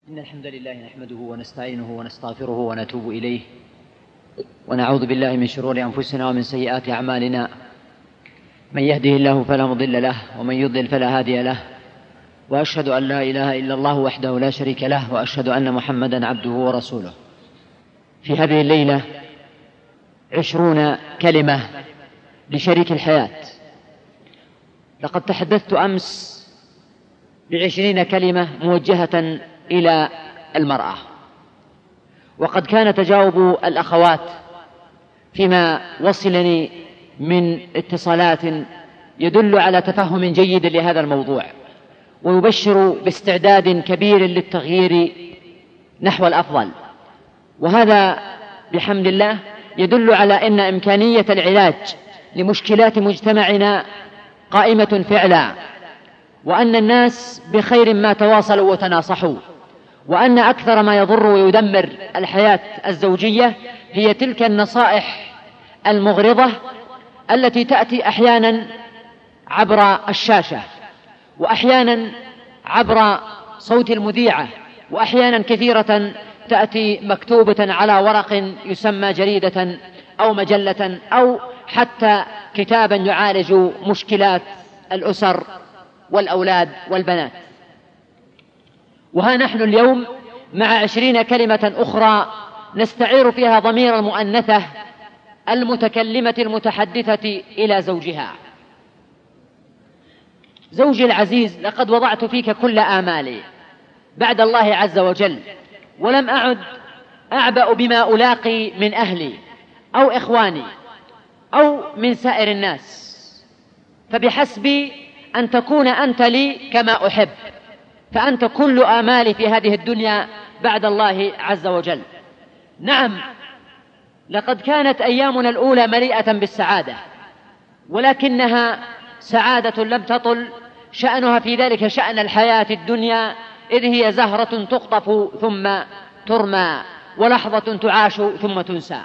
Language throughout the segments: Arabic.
إن الحمد لله نحمده ونستعينه ونستغفره ونتوب إليه ونعوذ بالله من شرور أنفسنا ومن سيئات أعمالنا. من يهده الله فلا مضل له ومن يضلل فلا هادي له، وأشهد أن لا إله إلا الله وحده لا شريك له، وأشهد أن محمدا عبده ورسوله. في هذه الليلة 20 كلمة لشريك الحياة. لقد تحدثت أمس ب20 كلمة موجهة إلى المرأة، وقد كان تجاوب الأخوات فيما وصلني من اتصالات يدل على تفهم جيد لهذا الموضوع، ويبشر باستعداد كبير للتغيير نحو الأفضل. وهذا بحمد الله يدل على أن إمكانية العلاج لمشكلات مجتمعنا قائمة فعلا، وأن الناس بخير ما تواصلوا وتناصحوا، وأن أكثر ما يضر ويدمر الحياة الزوجية هي تلك النصائح المغرضة التي تأتي أحيانا عبر الشاشة، وأحيانا عبر صوت المذيعة، وأحيانا كثيرة تأتي مكتوبة على ورق يسمى جريدة أو مجلة أو حتى كتابا يعالج مشكلات الأسر والأولاد والبنات. وها نحن اليوم مع 20 كلمة أخرى نستعير فيها ضمير المؤنثة المتكلمة المتحدثة إلى زوجها. زوجي العزيز، لقد وضعت فيك كل آمالي بعد الله عز وجل، ولم أعد أعبأ بما ألاقي من أهلي أو إخواني أو من سائر الناس، فبحسبي أن تكون أنت لي كما أحب، فأنت كل آمالي في هذه الدنيا بعد الله عز وجل. نعم، لقد كانت أيامنا الأولى مليئة بالسعادة، ولكنها سعادة لم تطل شأنها في ذلك شأن الحياة الدنيا، إذ هي زهرة تقطف ثم ترمى، ولحظة تعاش ثم تنسى.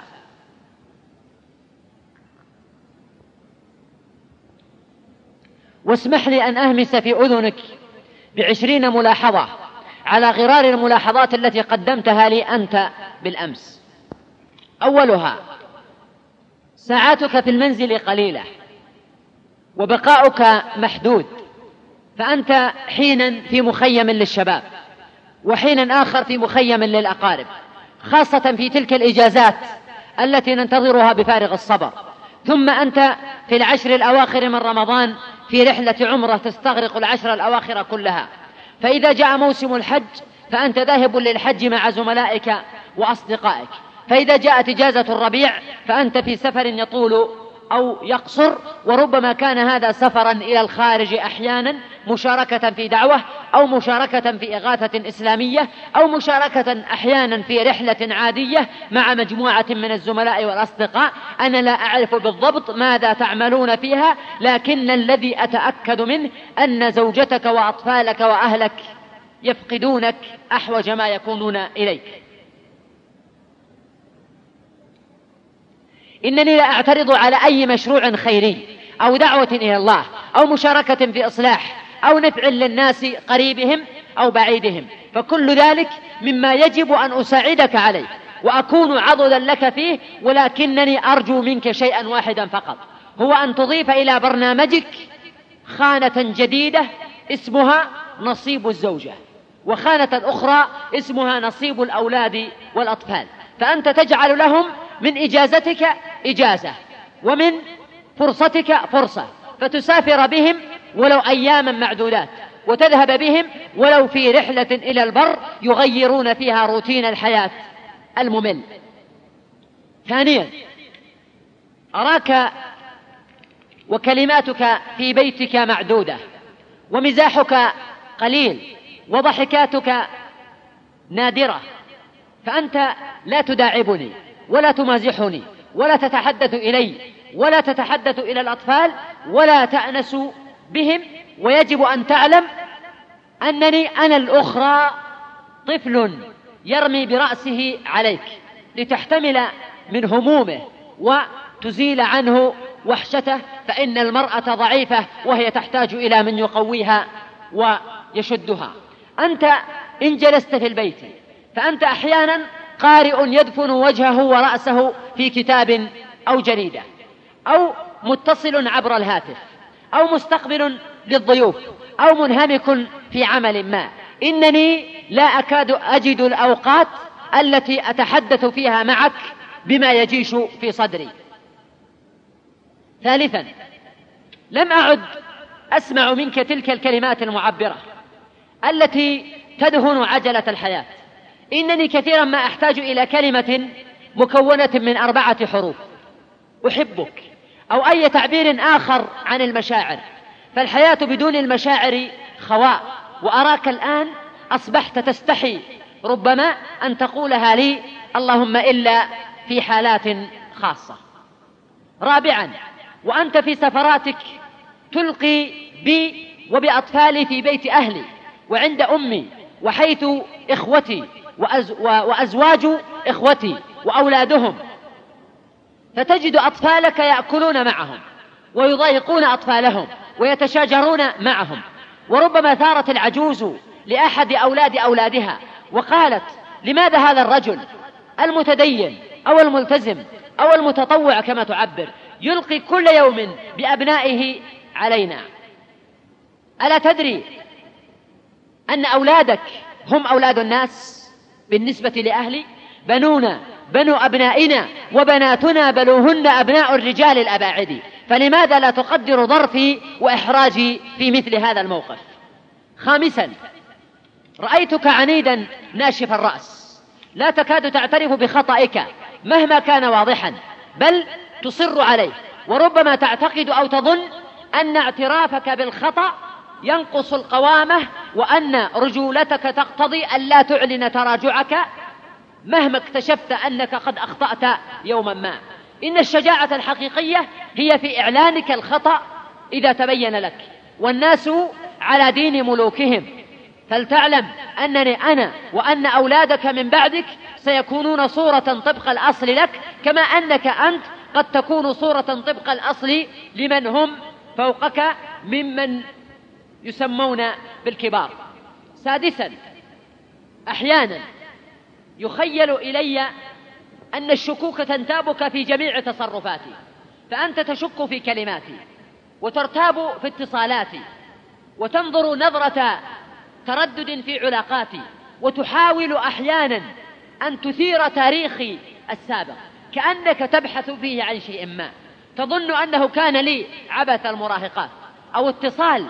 واسمح لي أن أهمس في أذنك ب20 ملاحظة على غرار الملاحظات التي قدمتها لي أنت بالأمس. أولها: ساعاتك في المنزل قليلة وبقاؤك محدود، فأنت حينا في مخيم للشباب، وحينا آخر في مخيم للأقارب، خاصة في تلك الإجازات التي ننتظرها بفارغ الصبر. ثم أنت في العشر الأواخر من رمضان في رحلة عمرة تستغرق العشر الأواخر كلها، فإذا جاء موسم الحج فأنت ذاهب للحج مع زملائك وأصدقائك، فإذا جاءت إجازة الربيع فأنت في سفر يطول أو يقصر، وربما كان هذا سفرا إلى الخارج أحيانا، مشاركة في دعوة أو مشاركة في إغاثة إسلامية أو مشاركة أحيانا في رحلة عادية مع مجموعة من الزملاء والأصدقاء. أنا لا أعرف بالضبط ماذا تعملون فيها، لكن الذي أتأكد منه أن زوجتك وأطفالك وأهلك يفقدونك أحوج ما يكونون إليك. إنني لا أعترض على أي مشروع خيري أو دعوة إلى الله أو مشاركة في إصلاح أو نفع للناس قريبهم أو بعيدهم، فكل ذلك مما يجب أن أساعدك عليه وأكون عضدا لك فيه، ولكنني أرجو منك شيئا واحدا فقط، هو أن تضيف إلى برنامجك خانة جديدة اسمها نصيب الزوجة، وخانة أخرى اسمها نصيب الأولاد والأطفال. فأنت تجعل لهم من إجازتك إجازة ومن فرصتك فرصة، فتسافر بهم ولو أياما معدودات، وتذهب بهم ولو في رحلة إلى البر يغيرون فيها روتين الحياة الممل. ثانيا، أراك وكلماتك في بيتك معدودة، ومزاحك قليل، وضحكاتك نادرة، فأنت لا تداعبني ولا تمازحني ولا تتحدث إلي ولا تتحدث إلى الأطفال ولا تأنس بهم. ويجب أن تعلم أنني أنا الأخرى طفل يرمي برأسه عليك لتحتمل من همومه وتزيل عنه وحشته، فإن المرأة ضعيفة وهي تحتاج إلى من يقويها ويشدها. أنت إن جلست في البيت، فأنت أحيانا قارئ يدفن وجهه ورأسه في كتاب أو جريدة، أو متصل عبر الهاتف، أو مستقبل للضيوف، أو منهمك في عمل ما. إنني لا أكاد أجد الأوقات التي أتحدث فيها معك بما يجيش في صدري. ثالثا، لم أعد أسمع منك تلك الكلمات المعبرة التي تدهن عجلة الحياة. إنني كثيرا ما أحتاج إلى كلمة مكونة من 4 حروف: أحبك، أو أي تعبير آخر عن المشاعر، فالحياة بدون المشاعر خواء. وأراك الآن أصبحت تستحي ربما أن تقولها لي، اللهم إلا في حالات خاصة. رابعا، وأنت في سفراتك تلقي بي وبأطفالي في بيت أهلي وعند أمي وحيث إخوتي وأزواج إخوتي وأولادهم، فتجد أطفالك يأكلون معهم ويضايقون أطفالهم ويتشاجرون معهم. وربما ثارت العجوز لأحد أولادها وقالت: لماذا هذا الرجل المتدين أو الملتزم أو المتطوع كما تعبر يلقي كل يوم بأبنائه علينا؟ ألا تدري أن أولادك هم أولاد الناس بالنسبة لأهلي؟ بنونا بنو أبنائنا، وبناتنا بنوهن أبناء الرجال الأباعد، فلماذا لا تقدر ظرفي وإحراجي في مثل هذا الموقف؟ خامسا، رأيتك عنيدا ناشف الرأس، لا تكاد تعترف بخطئك مهما كان واضحا، بل تصر عليه، وربما تعتقد أو تظن أن اعترافك بالخطأ ينقص القوامة، وأن رجولتك تقتضي أن لا تعلن تراجعك مهما اكتشفت أنك قد أخطأت يوما ما. إن الشجاعة الحقيقية هي في إعلانك الخطأ إذا تبين لك، والناس على دين ملوكهم، فلتعلم أنني أنا وأن أولادك من بعدك سيكونون صورة طبق الأصل لك، كما أنك أنت قد تكون صورة طبق الأصل لمن هم فوقك ممن يسمون بالكبار. سادسا، أحيانا يخيل إلي أن الشكوك تنتابك في جميع تصرفاتي، فأنت تشك في كلماتي وترتاب في اتصالاتي وتنظر نظرة تردد في علاقاتي، وتحاول أحيانا أن تثير تاريخي السابق كأنك تبحث فيه عن شيء ما، تظن أنه كان لي عبث المراهقات أو اتصال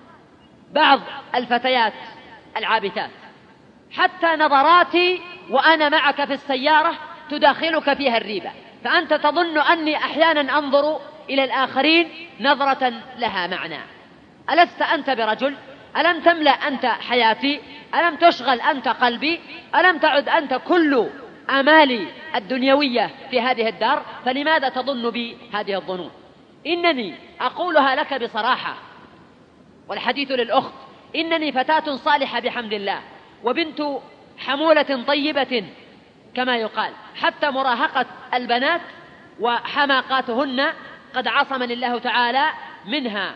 بعض الفتيات العابثات. حتى نظراتي وأنا معك في السيارة تداخلك فيها الريبة، فأنت تظن أني أحيانا أنظر إلى الآخرين نظرة لها معنى. ألست أنت برجل؟ ألم تملأ أنت حياتي؟ ألم تشغل أنت قلبي؟ ألم تعد أنت كل آمالي الدنيوية في هذه الدار؟ فلماذا تظن بي هذه الظنون؟ إنني أقولها لك بصراحة، والحديث للأخت، إنني فتاة صالحة بحمد الله، وبنت حمولة طيبة كما يقال، حتى مراهقة البنات وحماقاتهن قد عصمني الله تعالى منها،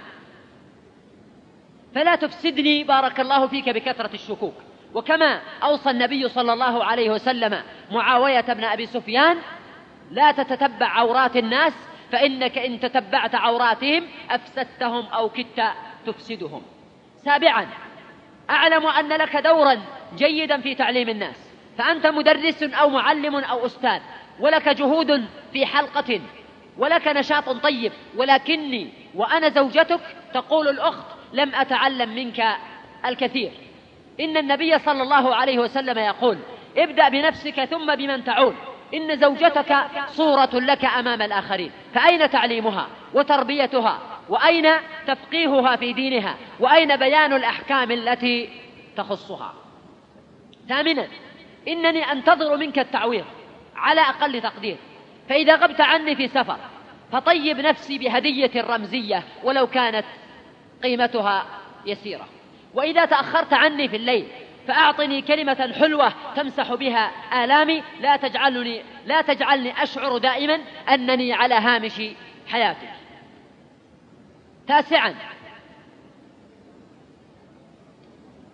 فلا تفسدني بارك الله فيك بكثرة الشكوك. وكما أوصى النبي صلى الله عليه وسلم معاوية بن أبي سفيان: لا تتتبع عورات الناس، فإنك إن تتبعت عوراتهم أفسدتهم أو كدت تفسدهم. سابعا، أعلم أن لك دورا جيدا في تعليم الناس، فأنت مدرس أو معلم أو أستاذ، ولك جهود في حلقة، ولك نشاط طيب، ولكني وأنا زوجتك، تقول الأخت، لم أتعلم منك الكثير. إن النبي صلى الله عليه وسلم يقول: ابدأ بنفسك ثم بمن تعول. إن زوجتك صورة لك أمام الآخرين، فأين تعليمها وتربيتها؟ وأين تفقيهها في دينها؟ وأين بيان الأحكام التي تخصها؟ ثامنا، إنني أنتظر منك التعويض على أقل تقدير، فإذا غبت عني في سفر فطيب نفسي بهدية رمزية ولو كانت قيمتها يسيرة، وإذا تأخرت عني في الليل فأعطني كلمة حلوة تمسح بها آلامي، لا تجعلني أشعر دائما أنني على هامش حياتك. تاسعا،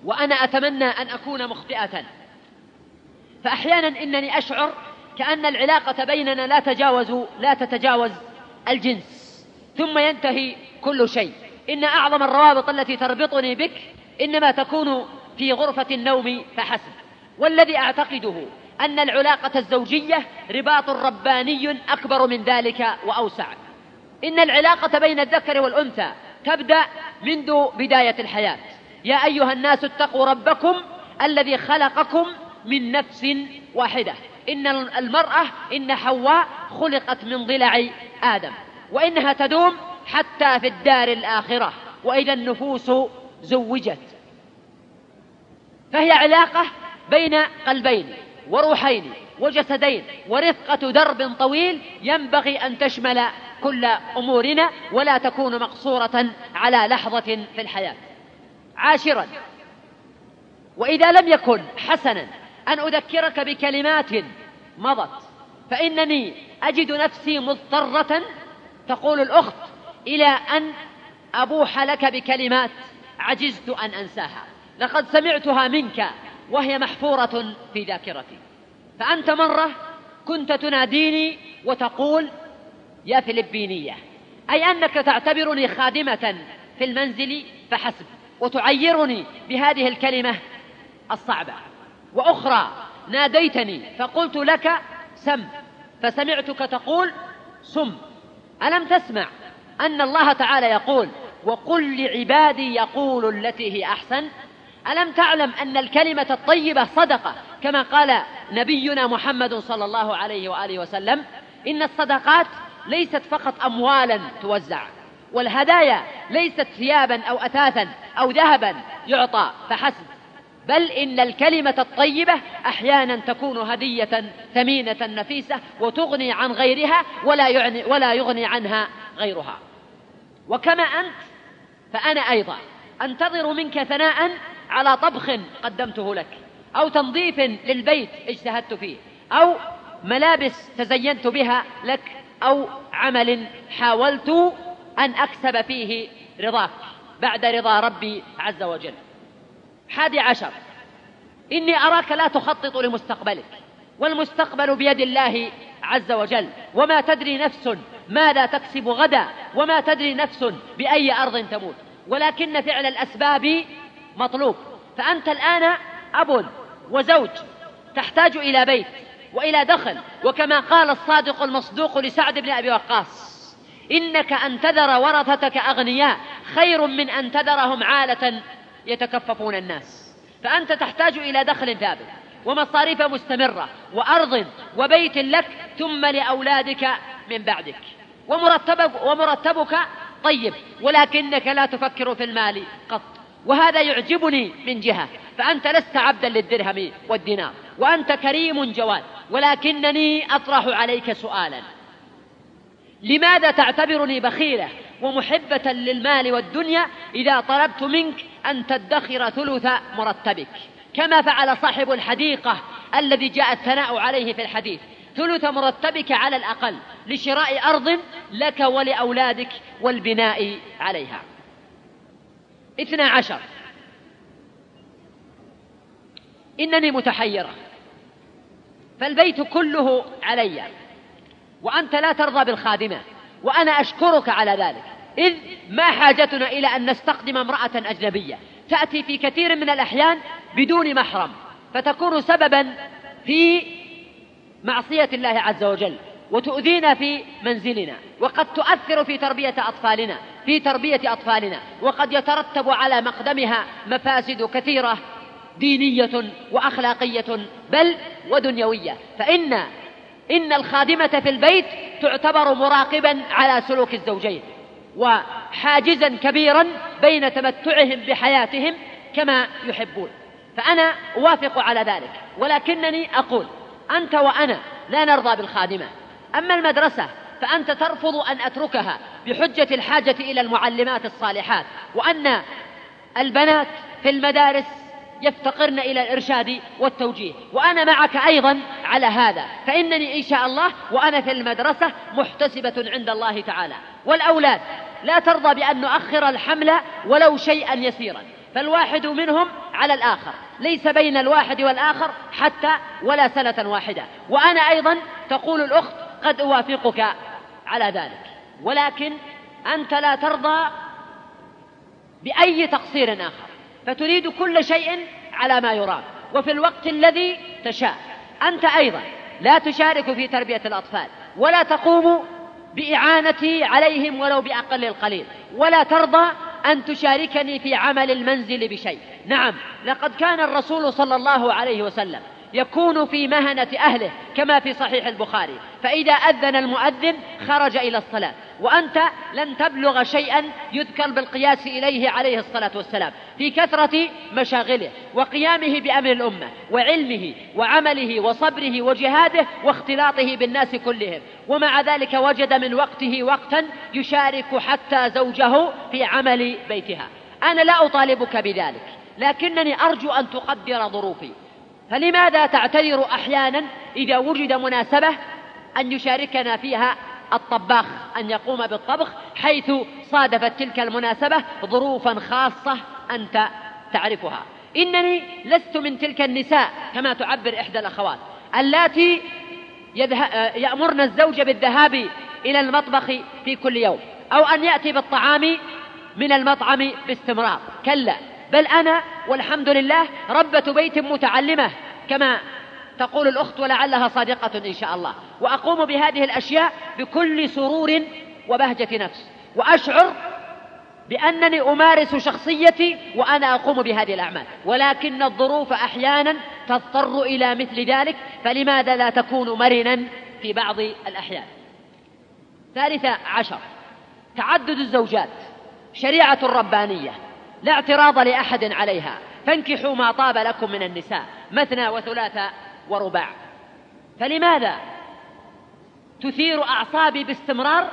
وأنا أتمنى أن أكون مخطئة، فأحيانا إنني أشعر كأن العلاقة بيننا لا تتجاوز الجنس، ثم ينتهي كل شيء. إن أعظم الروابط التي تربطني بك إنما تكون في غرفة النوم فحسب. والذي أعتقده أن العلاقة الزوجية رباط رباني أكبر من ذلك وأوسع. إن العلاقة بين الذكر والأنثى تبدأ منذ بداية الحياة. يا أيها الناس اتقوا ربكم الذي خلقكم من نفس واحدة. إن المرأة إن حواء خلقت من ضلع آدم، وإنها تدوم حتى في الدار الآخرة وإذا النفوس زوجت. فهي علاقة بين قلبين وروحين وجسدين ورفقة درب طويل ينبغي أن تشمل كل أمورنا ولا تكون مقصورة على لحظة في الحياة. 10، وإذا لم يكن حسنا أن أذكرك بكلمات مضت، فإنني أجد نفسي مضطرة، تقول الأخت، إلى أن أبوح لك بكلمات عجزت أن أنساها. لقد سمعتها منك وهي محفورة في ذاكرتي. فأنت مرة كنت تناديني وتقول يا فلبينية، أي أنك تعتبرني خادمة في المنزل فحسب، وتعيرني بهذه الكلمة الصعبة. وأخرى ناديتني فقلت لك سم، فسمعتك تقول سم. ألم تسمع أن الله تعالى يقول وقل لعبادي يقولوا التي هي أحسن؟ ألم تعلم أن الكلمة الطيبة صدقة، كما قال نبينا محمد صلى الله عليه وآله وسلم إن الصدقات ليست فقط أموالا توزع، والهدايا ليست ثيابا أو أثاثا أو ذهبا يعطى فحسب، بل إن الكلمة الطيبة أحيانا تكون هدية ثمينة نفيسة وتغني عن غيرها ولا يغني عنها غيرها. وكما أنت فأنا أيضا أنتظر منك ثناء على طبخ قدمته لك، أو تنظيف للبيت اجتهدت فيه، أو ملابس تزينت بها لك، أو عمل حاولت أن أكسب فيه رضاك بعد رضا ربي عز وجل. 11، إني أراك لا تخطط لمستقبلك، والمستقبل بيد الله عز وجل، وما تدري نفس ماذا تكسب غدا، وما تدري نفس بأي أرض تموت، ولكن فعل الأسباب مطلوب. فأنت الآن أب وزوج، تحتاج إلى بيت وإلى دخل، وكما قال الصادق المصدوق لسعد بن أبي وقاص إنك أن تذر ورثتك أغنياء خير من أن تذرهم عالة يتكففون الناس. فأنت تحتاج إلى دخل ثابت ومصاريف مستمرة وأرض وبيت لك ثم لأولادك من بعدك، ومرتبك طيب، ولكنك لا تفكر في المال قط. وهذا يعجبني من جهة، فأنت لست عبدا للدرهم والدينار، وأنت كريم جواد، ولكنني أطرح عليك سؤالا: لماذا تعتبرني بخيلة ومحبة للمال والدنيا إذا طلبت منك أن تدخر ثلث مرتبك، كما فعل صاحب الحديقة الذي جاء الثناء عليه في الحديث؟ ثلث مرتبك على الأقل لشراء أرض لك ولأولادك والبناء عليها. 12، إنني متحيرة، فالبيت كله علي، وأنت لا ترضى بالخادمة، وأنا أشكرك على ذلك، إذ ما حاجتنا إلى أن نستخدم امرأة أجنبية تأتي في كثير من الأحيان بدون محرم، فتكون سببا في معصية الله عز وجل وتؤذينا في منزلنا، وقد تؤثر في تربية أطفالنا، وقد يترتب على مقدمها مفاسد كثيرة دينية وأخلاقية بل ودنيوية. فإن الخادمة في البيت تعتبر مراقبا على سلوك الزوجين وحاجزا كبيرا بين تمتعهم بحياتهم كما يحبون. فأنا أوافق على ذلك، ولكنني أقول أنت وأنا لا نرضى بالخادمة. أما المدرسة فأنت ترفض أن أتركها بحجة الحاجة إلى المعلمات الصالحات، وأن البنات في المدارس يفتقرن إلى الإرشاد والتوجيه، وأنا معك أيضا على هذا. فإنني إن شاء الله وأنا في المدرسة محتسبة عند الله تعالى. والأولاد لا ترضى بأن نؤخر الحمل ولو شيئا يسيرا، فالواحد منهم على الآخر، ليس بين الواحد والآخر حتى ولا سنة واحدة. وأنا أيضا تقول الأخت قد أوافقك على ذلك، ولكن أنت لا ترضى بأي تقصير آخر، فتريد كل شيء على ما يرام وفي الوقت الذي تشاء. أنت أيضا لا تشارك في تربية الأطفال، ولا تقوم بإعانتي عليهم ولو بأقل القليل، ولا ترضى أن تشاركني في عمل المنزل بشيء. نعم، لقد كان الرسول صلى الله عليه وسلم يكون في مهنة أهله كما في صحيح البخاري، فإذا أذن المؤذن خرج إلى الصلاة، وأنت لن تبلغ شيئا يذكر بالقياس إليه عليه الصلاة والسلام في كثرة مشاغله وقيامه بأمر الأمة وعلمه وعمله وصبره وجهاده واختلاطه بالناس كلهم، ومع ذلك وجد من وقته وقتا يشارك حتى زوجه في عمل بيتها. أنا لا أطالبك بذلك، لكنني أرجو أن تقدر ظروفي. فلماذا تعتذر أحيانا إذا وجد مناسبة أن يشاركنا فيها الطباخ أن يقوم بالطبخ، حيث صادفت تلك المناسبة ظروفا خاصة أنت تعرفها؟ إنني لست من تلك النساء كما تعبر إحدى الأخوات اللاتي يأمرن الزوج بالذهاب إلى المطبخ في كل يوم أو أن يأتي بالطعام من المطعم باستمرار. كلا، بل أنا والحمد لله ربة بيت متعلمة كما تقول الأخت، ولعلها صادقة إن شاء الله، وأقوم بهذه الأشياء بكل سرور وبهجة نفس، وأشعر بأنني أمارس شخصيتي وأنا أقوم بهذه الأعمال، ولكن الظروف أحيانا تضطر إلى مثل ذلك، فلماذا لا تكون مرنا في بعض الأحيان؟ 13، تعدد الزوجات شريعة ربانية لا اعتراض لأحد عليها، فانكحوا ما طاب لكم من النساء مثنى وثلاث ورباع. فلماذا تثير أعصابي باستمرار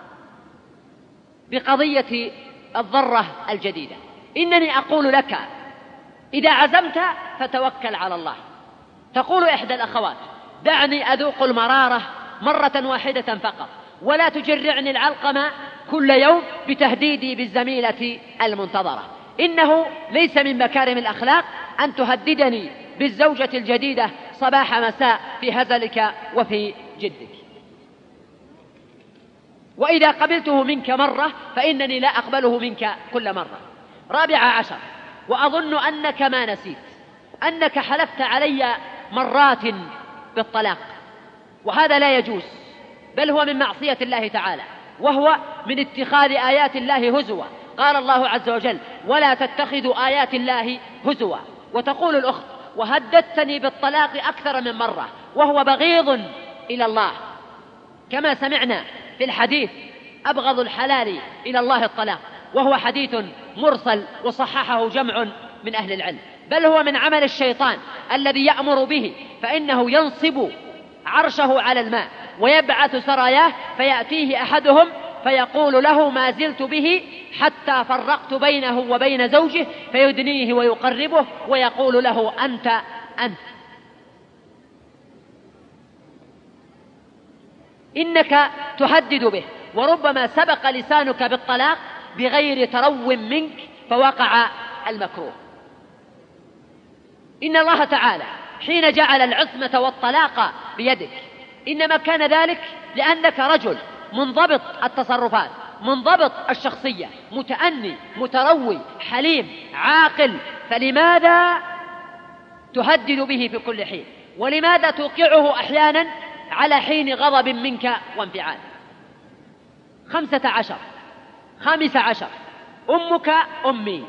بقضية الضرة الجديدة؟ إنني أقول لك إذا عزمت فتوكل على الله. تقول إحدى الأخوات دعني أذوق المرارة مرة واحدة فقط، ولا تجرعني العلقمة كل يوم بتهديدي بالزميلة المنتظرة. إنه ليس من مكارم الأخلاق أن تهددني بالزوجة الجديدة صباح مساء في هزلك وفي جدك. وإذا قبلته منك مرة فإنني لا أقبله منك كل مرة. 14، وأظن أنك ما نسيت أنك حلفت علي مرات بالطلاق، وهذا لا يجوز، بل هو من معصية الله تعالى، وهو من اتخاذ آيات الله هزوا. قال الله عز وجل ولا تتخذوا آيات الله هزوا. وتقول الأخت وهددتني بالطلاق أكثر من مرة، وهو بغيض إلى الله، كما سمعنا في الحديث أبغض الحلال إلى الله الطلاق، وهو حديث مرسل وصححه جمع من أهل العلم، بل هو من عمل الشيطان الذي يأمر به، فإنه ينصب عرشه على الماء ويبعث سراياه، فيأتيه أحدهم فيقول له ما زلت به حتى فرقت بينه وبين زوجه، فيدنيه ويقربه ويقول له أنت. إنك تهدد به، وربما سبق لسانك بالطلاق بغير ترو منك فوقع المكروه. إن الله تعالى حين جعل العصمة والطلاق بيدك إنما كان ذلك لأنك رجل منضبط التصرفات، منضبط الشخصية، متأني، متروي، حليم، عاقل، فلماذا تهدد به في كل حين؟ ولماذا توقعه أحيانا على حين غضب منك وانفعال؟ 15، أمك أمي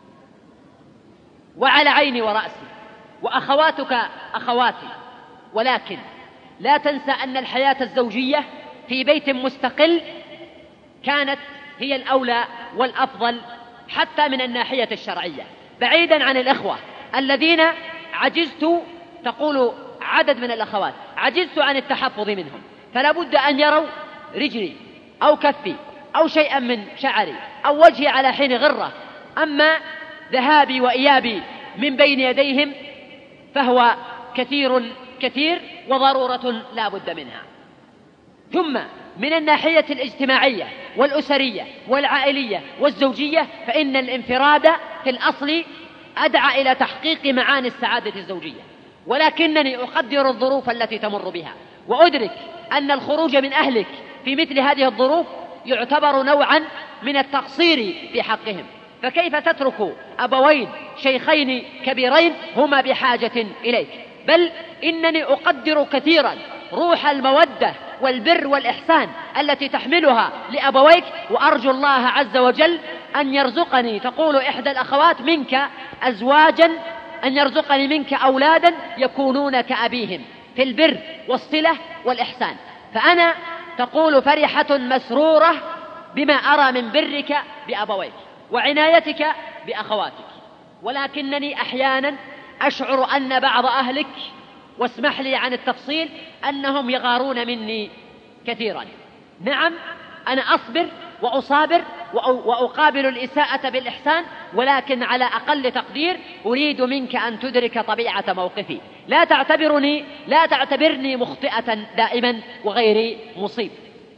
وعلى عيني ورأسي، وأخواتك أخواتي، ولكن لا تنسى أن الحياة الزوجية في بيت مستقل كانت هي الأولى والأفضل حتى من الناحية الشرعية، بعيدا عن الإخوة الذين عجزت، تقول عدد من الأخوات عجزت عن التحفظ منهم، فلا بد أن يروا رجلي أو كفي أو شيئا من شعري أو وجهي على حين غرة. أما ذهابي وإيابي من بين يديهم فهو كثير وضرورة لا بد منها. ثم من الناحية الاجتماعية والأسرية والعائلية والزوجية فإن الانفراد وفي الأصل أدعى إلى تحقيق معاني السعادة الزوجية، ولكنني أقدر الظروف التي تمر بها، وأدرك أن الخروج من أهلك في مثل هذه الظروف يعتبر نوعا من التقصير في حقهم، فكيف تترك أبوين شيخين كبيرين هما بحاجة إليك؟ بل إنني أقدر كثيرا روح المودة والبر والإحسان التي تحملها لأبويك، وأرجو الله عز وجل أن يرزقني، تقول إحدى الأخوات، منك أزواجا، أن يرزقني منك أولادا يكونون كأبيهم في البر والصلة والإحسان. فأنا تقول فرحة مسرورة بما أرى من برك بأبويك وعنايتك بأخواتك، ولكنني أحيانا أشعر أن بعض أهلك، واسمح لي عن التفصيل، أنهم يغارون مني كثيرا. نعم، أنا أصبر وأصابر وأقابل الإساءة بالإحسان، ولكن على أقل تقدير أريد منك أن تدرك طبيعة موقفي. لا تعتبرني مخطئة دائما وغير مصيب.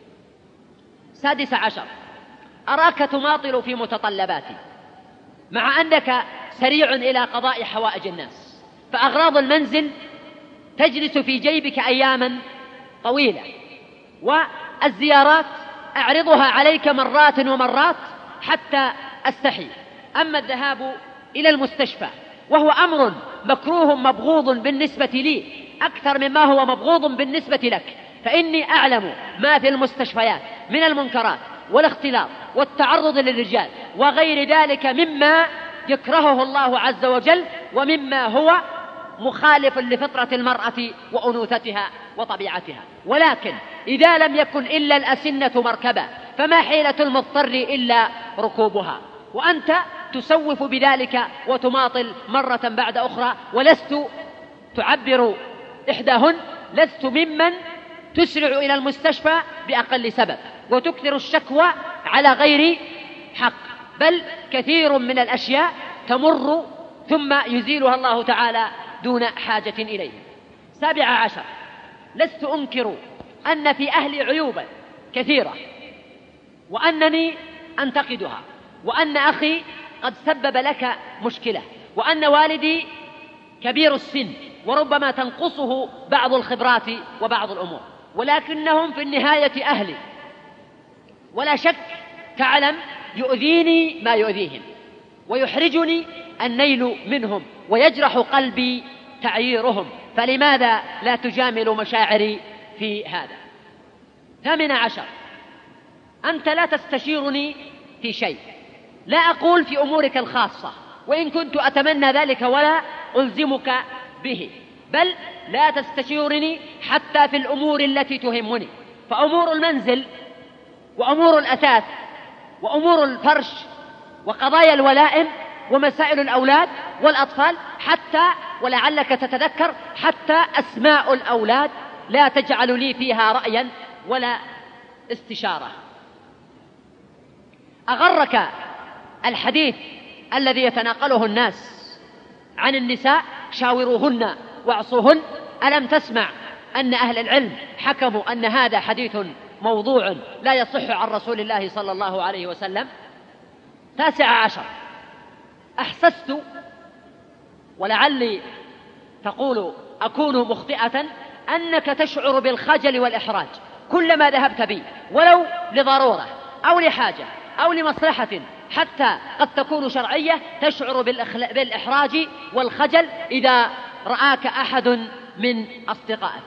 16، أراك تماطل في متطلباتي مع أنك سريع إلى قضاء حوائج الناس، فأغراض المنزل تجلس في جيبك أياما طويلة، والزيارات أعرضها عليك مرات ومرات حتى أستحي. أما الذهاب إلى المستشفى وهو أمر مكروه مبغوض بالنسبة لي أكثر مما هو مبغوض بالنسبة لك، فإني أعلم ما في المستشفيات من المنكرات والاختلاط والتعرض للرجال وغير ذلك مما يكرهه الله عز وجل، ومما هو مخالف لفطرة المرأة وأنوثتها وطبيعتها. ولكن إذا لم يكن إلا الأسنة مركبة فما حيلة المضطر إلا ركوبها، وأنت تسوف بذلك وتماطل مرة بعد أخرى، ولست تعبر إحداهن، لست ممن تسرع إلى المستشفى بأقل سبب وتكثر الشكوى على غير حق، بل كثير من الأشياء تمر ثم يزيلها الله تعالى دون حاجة إليه. 17، لست أنكر أن في أهلي عيوبا كثيرة وأنني أنتقدها، وأن أخي قد سبب لك مشكلة، وأن والدي كبير السن وربما تنقصه بعض الخبرات وبعض الأمور، ولكنهم في النهاية أهلي، ولا شك تعلم يؤذيني ما يؤذيهم ويحرجني النيل منهم ويجرح قلبي تعييرهم، فلماذا لا تجامل مشاعري في هذا؟ 18، أنت لا تستشيرني في شيء، لا أقول في أمورك الخاصة وإن كنت أتمنى ذلك ولا ألزمك به، بل لا تستشيرني حتى في الأمور التي تهمني، فأمور المنزل وأمور الأثاث وأمور الفرش وقضايا الولائم ومسائل الأولاد والأطفال، حتى ولعلك تتذكر حتى أسماء الأولاد لا تجعل لي فيها رأيا ولا استشارة. أغرك الحديث الذي يتناقله الناس عن النساء شاوروهن واعصوهن؟ ألم تسمع أن أهل العلم حكموا أن هذا حديث موضوع لا يصح عن رسول الله صلى الله عليه وسلم؟ 19، أحسست ولعلي تقول أكون مخطئة أنك تشعر بالخجل والإحراج كلما ذهبت بي، ولو لضرورة أو لحاجة أو لمصلحة حتى قد تكون شرعية، تشعر بالإحراج والخجل إذا رآك أحد من أصدقائك.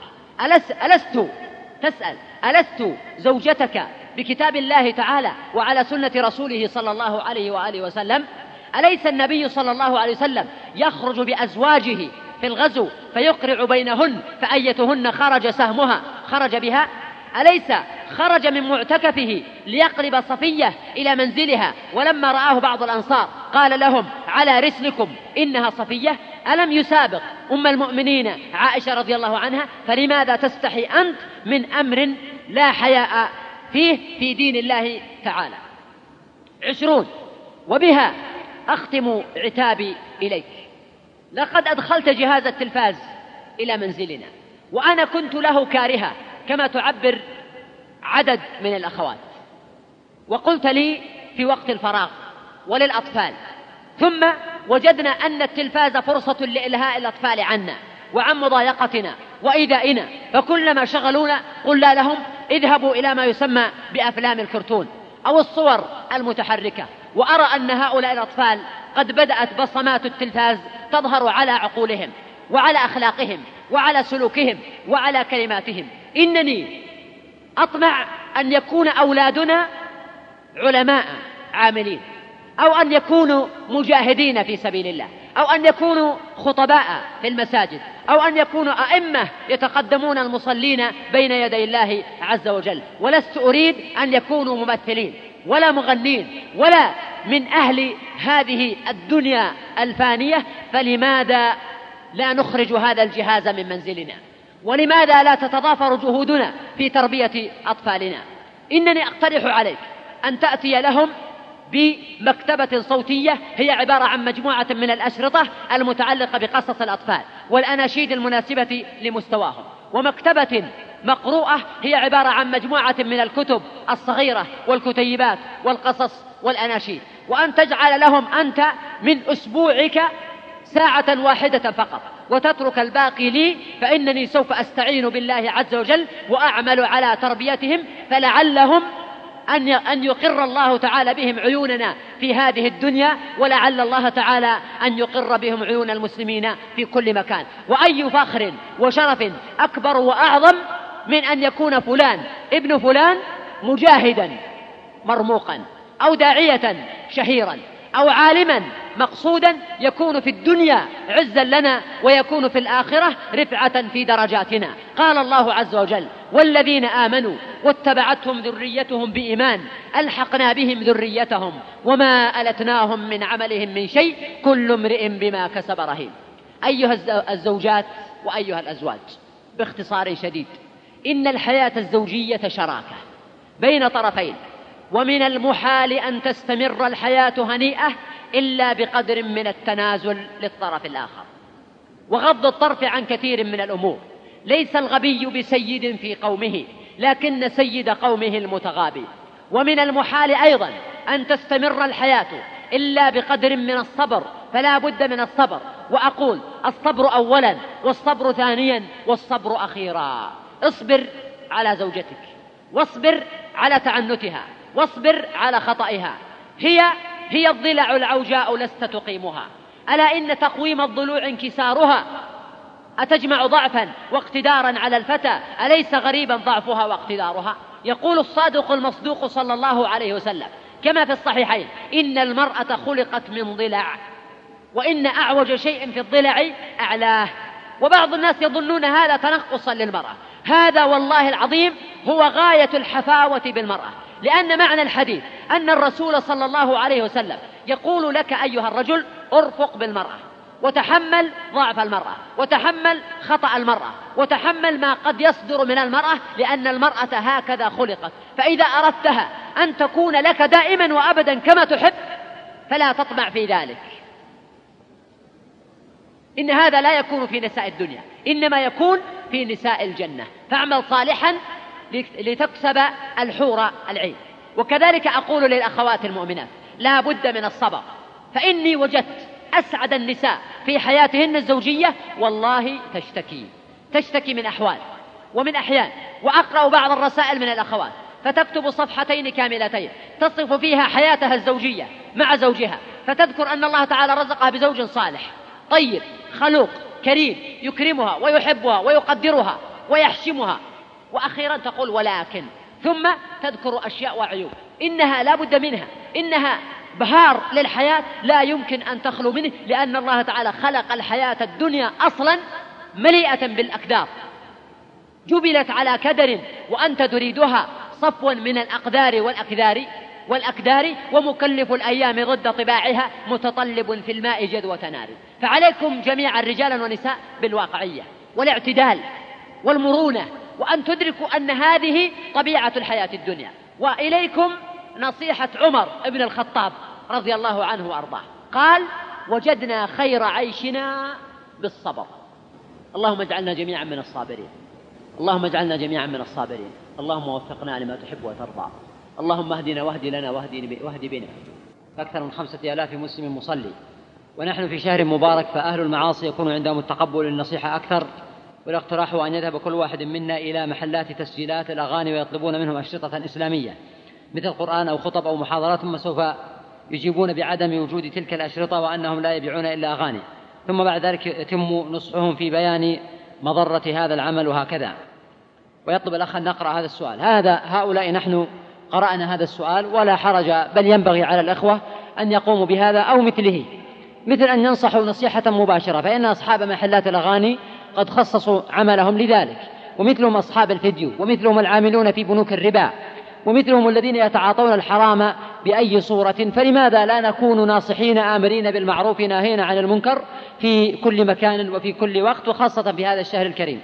ألست زوجتك بكتاب الله تعالى وعلى سنة رسوله صلى الله عليه وآله وسلم؟ أليس النبي صلى الله عليه وسلم يخرج بأزواجه في الغزو فيقرع بينهن فأيتهن خرج سهمها خرج بها؟ أليس خرج من معتكفه ليقرب صفية إلى منزلها، ولما رآه بعض الأنصار قال لهم على رسلكم إنها صفية؟ ألم يسابق أم المؤمنين عائشة رضي الله عنها؟ فلماذا تستحي أنت من أمر لا حياء فيه في دين الله تعالى؟ 20، وبها أختم عتابي إليك. لقد أدخلت جهاز التلفاز إلى منزلنا وأنا كنت له كارهة كما تعبر عدد من الأخوات، وقلت لي في وقت الفراغ وللأطفال ثم وجدنا أن التلفاز فرصة لإلهاء الأطفال عنا وعن مضايقتنا وإيذائنا، فكلما شغلونا قلنا لهم اذهبوا إلى ما يسمى بأفلام الكرتون أو الصور المتحركة. وأرى أن هؤلاء الأطفال قد بدأت بصمات التلفاز تظهر على عقولهم وعلى أخلاقهم وعلى سلوكهم وعلى كلماتهم. إنني أطمع أن يكون أولادنا علماء عاملين، أو أن يكونوا مجاهدين في سبيل الله، أو أن يكونوا خطباء في المساجد، أو أن يكونوا أئمة يتقدمون المصلين بين يدي الله عز وجل. ولست أريد أن يكونوا ممثلين ولا مغنين ولا من أهل هذه الدنيا الفانية. فلماذا لا نخرج هذا الجهاز من منزلنا؟ ولماذا لا تتضافر جهودنا في تربية أطفالنا؟ إنني أقترح عليك أن تأتي لهم بمكتبة صوتية هي عبارة عن مجموعة من الأشرطة المتعلقة بقصص الأطفال والأناشيد المناسبة لمستواهم، ومكتبة مقروءة هي عبارة عن مجموعة من الكتب الصغيرة والكتيبات والقصص والأناشيد، وأن تجعل لهم أنت من أسبوعك ساعة واحدة فقط وتترك الباقي لي، فإنني سوف أستعين بالله عز وجل وأعمل على تربيتهم، فلعلهم أن يقر الله تعالى بهم عيوننا في هذه الدنيا، ولعل الله تعالى أن يقر بهم عيون المسلمين في كل مكان. وأي فخر وشرف أكبر وأعظم من أن يكون فلان ابن فلان مجاهدا مرموقا، أو داعية شهيرا، أو عالما مقصودا، يكون في الدنيا عزا لنا ويكون في الآخرة رفعة في درجاتنا. قال الله عز وجل: والذين آمنوا واتبعتهم ذريتهم بإيمان ألحقنا بهم ذريتهم وما ألتناهم من عملهم من شيء كل امرئ بما كسب رهين. أيها الزوجات وأيها الأزواج، باختصار شديد، إن الحياة الزوجية شراكة بين طرفين، ومن المحال أن تستمر الحياة هنيئة إلا بقدر من التنازل للطرف الآخر وغض الطرف عن كثير من الأمور. ليس الغبي بسيد في قومه، لكن سيد قومه المتغابي. ومن المحال أيضا أن تستمر الحياة إلا بقدر من الصبر، فلا بد من الصبر. وأقول الصبر أولا، والصبر ثانيا، والصبر أخيرا. اصبر على زوجتك، واصبر على تعنتها، واصبر على خطئها. هي الضلع العوجاء لست تقيمها، ألا إن تقويم الضلوع انكسارها. أتجمع ضعفا واقتدارا على الفتى، أليس غريبا ضعفها واقتدارها؟ يقول الصادق المصدوق صلى الله عليه وسلم كما في الصحيحين: إن المرأة خلقت من ضلع، وإن أعوج شيء في الضلع أعلاه. وبعض الناس يظنون هذا تنقصا للمرأة، هذا والله العظيم هو غاية الحفاوة بالمرأة، لأن معنى الحديث أن الرسول صلى الله عليه وسلم يقول لك أيها الرجل: ارفق بالمرأة، وتحمل ضعف المرأة، وتحمل خطأ المرأة، وتحمل ما قد يصدر من المرأة، لأن المرأة هكذا خلقت. فإذا أردتها أن تكون لك دائما وأبدا كما تحب فلا تطمع في ذلك. إن هذا لا يكون في نساء الدنيا، إنما يكون في نساء الجنة. فاعمل صالحا لتكسب الحور العين. وكذلك أقول للأخوات المؤمنات: لا بد من الصبر، فإني وجدت أسعد النساء في حياتهن الزوجية والله تشتكي من أحوال ومن أحيان. وأقرأ بعض الرسائل من الأخوات فتكتب صفحتين كاملتين تصف فيها حياتها الزوجية مع زوجها، فتذكر أن الله تعالى رزقها بزوج صالح طيب خلوق كريم يكرمها ويحبها ويقدرها ويحشمها، وأخيرا تقول ولكن، ثم تذكر أشياء وعيوب إنها لا بد منها، إنها بهار للحياة لا يمكن أن تخلو منه، لأن الله تعالى خلق الحياة الدنيا أصلا مليئة بالأكدار، جبلت على كدر، وأنت تريدها صفوا من الأقدار والأكدار، ومكلف الأيام ضد طباعها متطلب في الماء جذوة نار. فعليكم جميعا رجالا ونساء بالواقعية والاعتدال والمرونة، وأن تدركوا أن هذه طبيعة الحياة الدنيا. وإليكم نصيحة عمر بن الخطاب رضي الله عنه وأرضاه، قال: وجدنا خير عيشنا بالصبر. اللهم اجعلنا جميعا من الصابرين، اللهم اجعلنا جميعا من الصابرين، اللهم وفقنا لما تحب وترضى، اللهم اهدنا واهد لنا واهد بنا. فأكثر من 5000 مسلم مصلي، ونحن في شهر مبارك، فأهل المعاصي يكون عندهم التقبل للنصيحة أكثر، والاقتراح هو أن يذهب كل واحد منا إلى محلات تسجيلات الأغاني ويطلبون منهم أشرطة إسلامية مثل قرآن أو خطب أو محاضرات، ثم سوف يجيبون بعدم وجود تلك الأشرطة وأنهم لا يبيعون إلا أغاني، ثم بعد ذلك يتم نصحهم في بيان مضرة هذا العمل وهكذا. ويطلب الأخ أن نقرأ هذا السؤال. هؤلاء نحن قرأنا هذا السؤال ولا حرج، بل ينبغي على الإخوة أن يقوموا بهذا أو مثله، مثل أن ينصحوا نصيحة مباشرة، فإن أصحاب محلات الأغاني قد خصصوا عملهم لذلك، ومثلهم أصحاب الفيديو، ومثلهم العاملون في بنوك الربا، ومثلهم الذين يتعاطون الحرام بأي صورة. فلماذا لا نكون ناصحين آمرين بالمعروف ناهين عن المنكر في كل مكان وفي كل وقت، وخاصة في هذا الشهر الكريم؟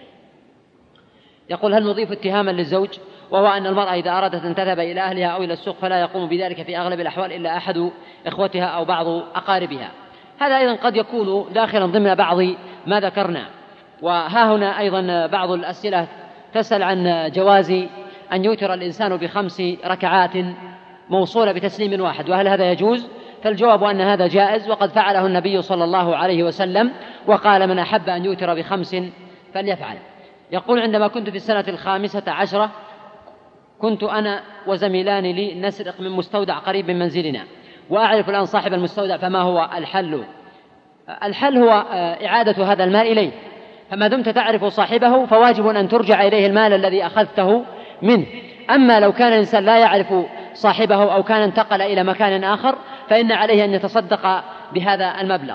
يقول: هل نضيف اتهاما للزوج، وهو أن المرأة إذا أرادت أن تذهب إلى أهلها أو إلى السوق فلا يقوم بذلك في أغلب الأحوال إلا أحد إخوتها أو بعض أقاربها؟ هذا أيضا قد يكون داخلا ضمن بعض ما ذكرنا. وها هنا أيضا بعض الأسئلة تسأل عن جواز أن يوتر الإنسان ب5 ركعات موصولة بتسليم واحد، وهل هذا يجوز؟ فالجواب أن هذا جائز، وقد فعله النبي صلى الله عليه وسلم، وقال: من أحب أن يوتر ب5 فليفعل. يقول: عندما كنت في السنة 15 كنت أنا وزميلان لي نسرق من مستودع قريب من منزلنا، وأعرف الآن صاحب المستودع، فما هو الحل؟ الحل هو إعادة هذا المال إليه، فما دمت تعرف صاحبه فواجب أن ترجع إليه المال الذي أخذته منه. أما لو كان الإنسان لا يعرف صاحبه أو كان انتقل إلى مكان آخر فإن عليه أن يتصدق بهذا المبلغ.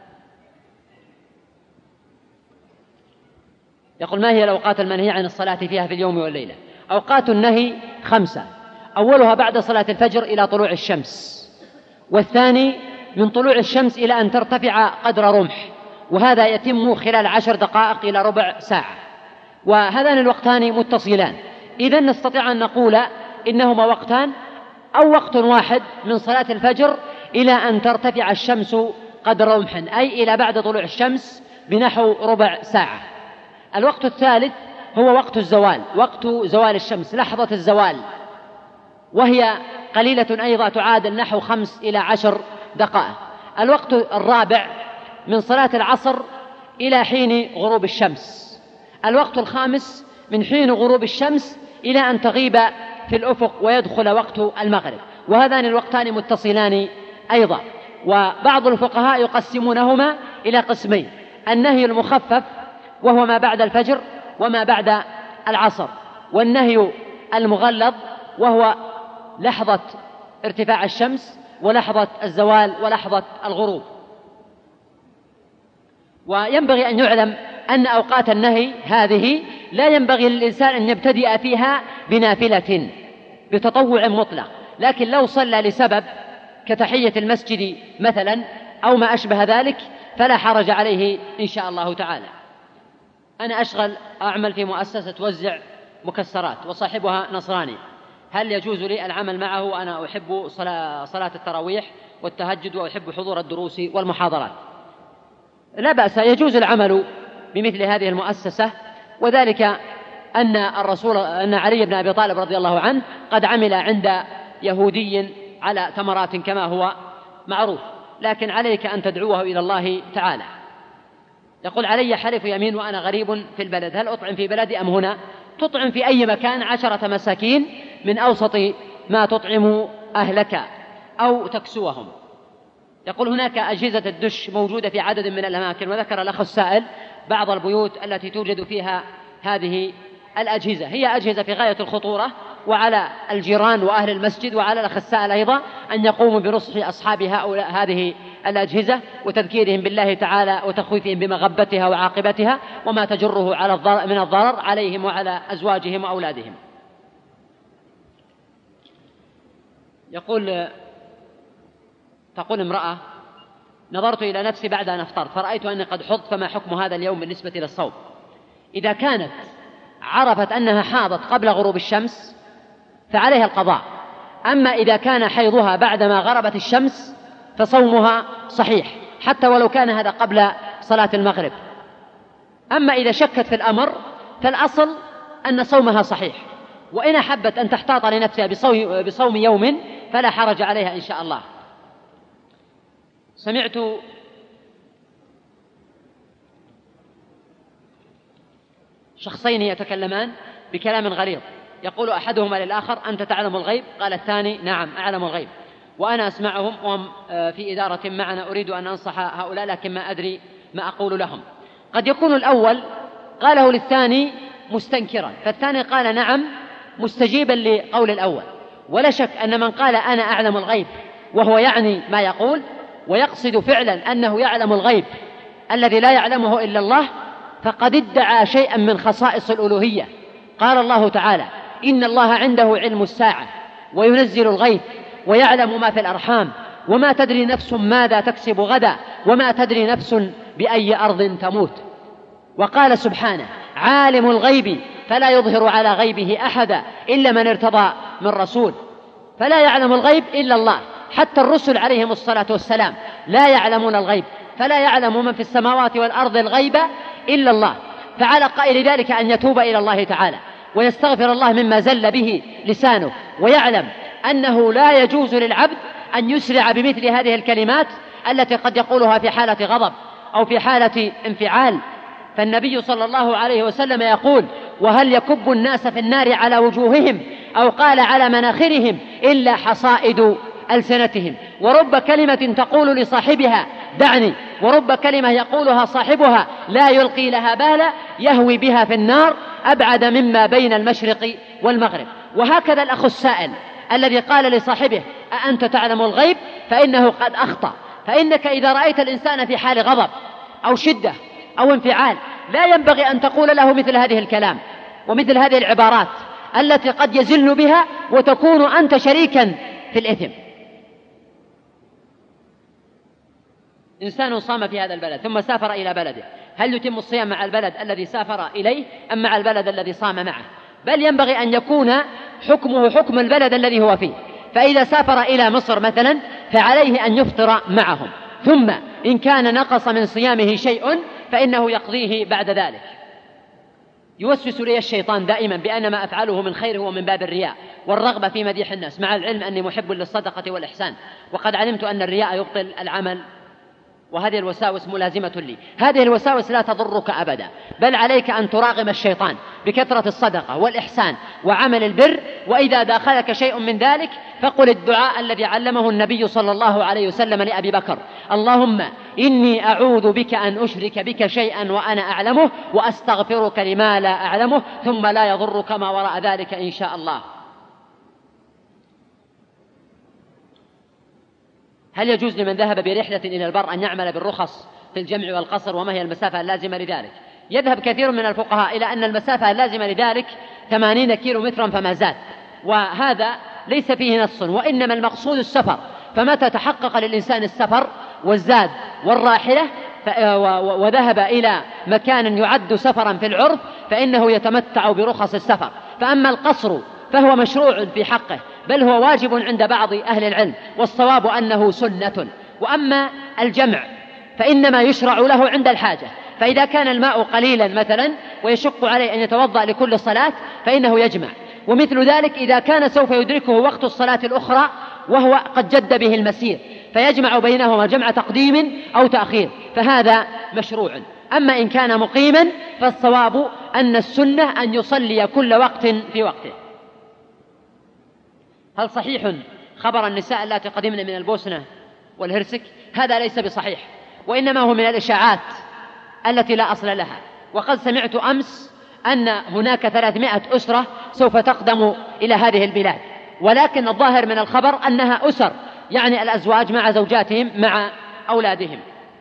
يقول: ما هي الأوقات المنهية عن الصلاة فيها في اليوم والليلة؟ أوقات النهي 5: أولها بعد صلاة الفجر إلى طلوع الشمس، والثاني من طلوع الشمس إلى أن ترتفع قدر رمح، وهذا يتم خلال 10 دقائق إلى ربع ساعة، وهذان الوقتان متصلان. إذن نستطيع أن نقول إنهما وقتان أو وقت واحد من صلاة الفجر إلى أن ترتفع الشمس قدر رمح، أي إلى بعد طلوع الشمس بنحو ربع ساعة. الوقت الثالث هو وقت الزوال، وقت زوال الشمس، لحظة الزوال، وهي قليلة أيضا تعادل نحو 5 إلى 10 دقائق. الوقت الرابع من صلاة العصر إلى حين غروب الشمس. الوقت الخامس من حين غروب الشمس إلى أن تغيب في الأفق ويدخل وقت المغرب، وهذان الوقتان متصلان أيضا. وبعض الفقهاء يقسمونهما إلى قسمين: النهي المخفف وهو ما بعد الفجر وما بعد العصر، والنهي المغلظ وهو لحظة ارتفاع الشمس ولحظة الزوال ولحظة الغروب. وينبغي أن يعلم أن أوقات النهي هذه لا ينبغي للإنسان أن يبتدئ فيها بنافلة بتطوع مطلق، لكن لو صلى لسبب كتحية المسجد مثلا أو ما أشبه ذلك فلا حرج عليه إن شاء الله تعالى. أنا أعمل في مؤسسة توزع مكسرات وصاحبها نصراني، هل يجوز لي العمل معه وأنا أحب صلاة التراويح والتهجد وأحب حضور الدروس والمحاضرات؟ لا بأس، يجوز العمل بمثل هذه المؤسسة، وذلك أن علي بن أبي طالب رضي الله عنه قد عمل عند يهودي على تمرات كما هو معروف، لكن عليك أن تدعوه إلى الله تعالى. يقول: علي حلف يمين وأنا غريب في البلد، هل أطعم في بلدي أم هنا؟ تطعم في أي مكان 10 مساكين من أوسط ما تطعم أهلك أو تكسوهم. يقول: هناك أجهزة الدش موجودة في عدد من الأماكن، وذكر الأخ السائل بعض البيوت التي توجد فيها هذه الأجهزة، هي أجهزة في غاية الخطورة، وعلى الجيران وأهل المسجد وعلى الأخ السائل أيضا أن يقوموا برصح أصحاب هذه الأجهزة وتذكيرهم بالله تعالى وتخويفهم بمغبتها وعاقبتها وما تجره من الضرر عليهم وعلى أزواجهم وأولادهم. تقول امرأة: نظرت إلى نفسي بعد أن أفطرت فرأيت أني قد حضت، فما حكم هذا اليوم بالنسبة للصوم؟ إذا كانت عرفت أنها حاضت قبل غروب الشمس فعليها القضاء، أما إذا كان حيضها بعدما غربت الشمس فصومها صحيح حتى ولو كان هذا قبل صلاة المغرب. أما إذا شكت في الأمر فالأصل أن صومها صحيح، وإن أحبت أن تحتاط لنفسها بصوم يوم فلا حرج عليها إن شاء الله. سمعت شخصين يتكلمان بكلام غليظ، يقول أحدهما للآخر: أنت تعلم الغيب؟ قال الثاني: نعم أعلم الغيب، وأنا أسمعهم وهم في إدارة معنا، أريد أن أنصح هؤلاء لكن ما أدري ما أقول لهم. قد يكون الأول قاله للثاني مستنكرا، فالثاني قال نعم مستجيبا لقول الأول. ولا شك أن من قال أنا أعلم الغيب وهو يعني ما يقول ويقصد فعلا أنه يعلم الغيب الذي لا يعلمه إلا الله، فقد ادعى شيئا من خصائص الألوهية. قال الله تعالى: إن الله عنده علم الساعة وينزل الغيث ويعلم ما في الأرحام وما تدري نفس ماذا تكسب غدا وما تدري نفس بأي أرض تموت. وقال سبحانه: عالم الغيب فلا يظهر على غيبه أحدا إلا من ارتضى من رسول. فلا يعلم الغيب إلا الله، حتى الرسل عليهم الصلاة والسلام لا يعلمون الغيب، فلا يعلم من في السماوات والأرض الغيب إلا الله. فعلى قائل ذلك أن يتوب إلى الله تعالى ويستغفر الله مما زل به لسانه، ويعلم أنه لا يجوز للعبد أن يسرع بمثل هذه الكلمات التي قد يقولها في حالة غضب أو في حالة انفعال. فالنبي صلى الله عليه وسلم يقول: وهل يكب الناس في النار على وجوههم أو قال على مناخرهم إلا حصائد ألسنتهم. ورب كلمة تقول لصاحبها دعني، ورب كلمة يقولها صاحبها لا يلقي لها بالا، يهوي بها في النار أبعد مما بين المشرق والمغرب. وهكذا الأخ السائل الذي قال لصاحبه: أأنت تعلم الغيب؟ فإنه قد أخطأ. فإنك إذا رأيت الإنسان في حال غضب أو شدة أو انفعال لا ينبغي أن تقول له مثل هذه الكلام ومثل هذه العبارات التي قد يزل بها وتكون أنت شريكا في الإثم. إنسان صام في هذا البلد ثم سافر إلى بلده، هل يتم الصيام مع البلد الذي سافر إليه أم مع البلد الذي صام معه؟ بل ينبغي أن يكون حكمه حكم البلد الذي هو فيه. فإذا سافر إلى مصر مثلا فعليه أن يفطر معهم، ثم إن كان نقص من صيامه شيء فإنه يقضيه بعد ذلك. يوسوس لي الشيطان دائما بأن ما أفعله من خير هو من باب الرياء والرغبة في مديح الناس، مع العلم أني محب للصدقة والإحسان، وقد علمت أن الرياء يبطل العمل، وهذه الوساوس ملازمة لي. هذه الوساوس لا تضرك أبدا، بل عليك أن تراغم الشيطان بكثرة الصدقة والإحسان وعمل البر. وإذا داخلك شيء من ذلك فقل الدعاء الذي علمه النبي صلى الله عليه وسلم لأبي بكر: اللهم إني أعوذ بك أن أشرك بك شيئا وأنا أعلمه وأستغفرك لما لا أعلمه ثم لا يضرك ما وراء ذلك إن شاء الله. هل يجوز لمن ذهب برحلة إلى البر أن يعمل بالرخص في الجمع والقصر، وما هي المسافة اللازمة لذلك؟ يذهب كثير من الفقهاء إلى أن المسافة اللازمة لذلك 80 كيلو مترا فما زاد، وهذا ليس فيه نص، وإنما المقصود السفر. فمتى تحقق للإنسان السفر والزاد والراحلة وذهب إلى مكان يعد سفرا في العرف فإنه يتمتع برخص السفر. فأما القصر فهو مشروع في حقه، بل هو واجب عند بعض أهل العلم، والصواب أنه سنة. وأما الجمع فإنما يشرع له عند الحاجة، فإذا كان الماء قليلا مثلا ويشق عليه أن يتوضأ لكل صلاة فإنه يجمع. ومثل ذلك إذا كان سوف يدركه وقت الصلاة الأخرى وهو قد جد به المسير فيجمع بينهما جمع تقديم أو تأخير، فهذا مشروع. أما إن كان مقيما فالصواب أن السنة أن يصلي كل وقت في وقته. هل صحيح خبر النساء التي قدمن من البوسنة والهرسك؟ هذا ليس بصحيح، وإنما هو من الإشاعات التي لا أصل لها. وقد سمعت أمس أن هناك 300 أسرة سوف تقدم إلى هذه البلاد، ولكن الظاهر من الخبر أنها أسر، يعني الأزواج مع زوجاتهم مع أولادهم.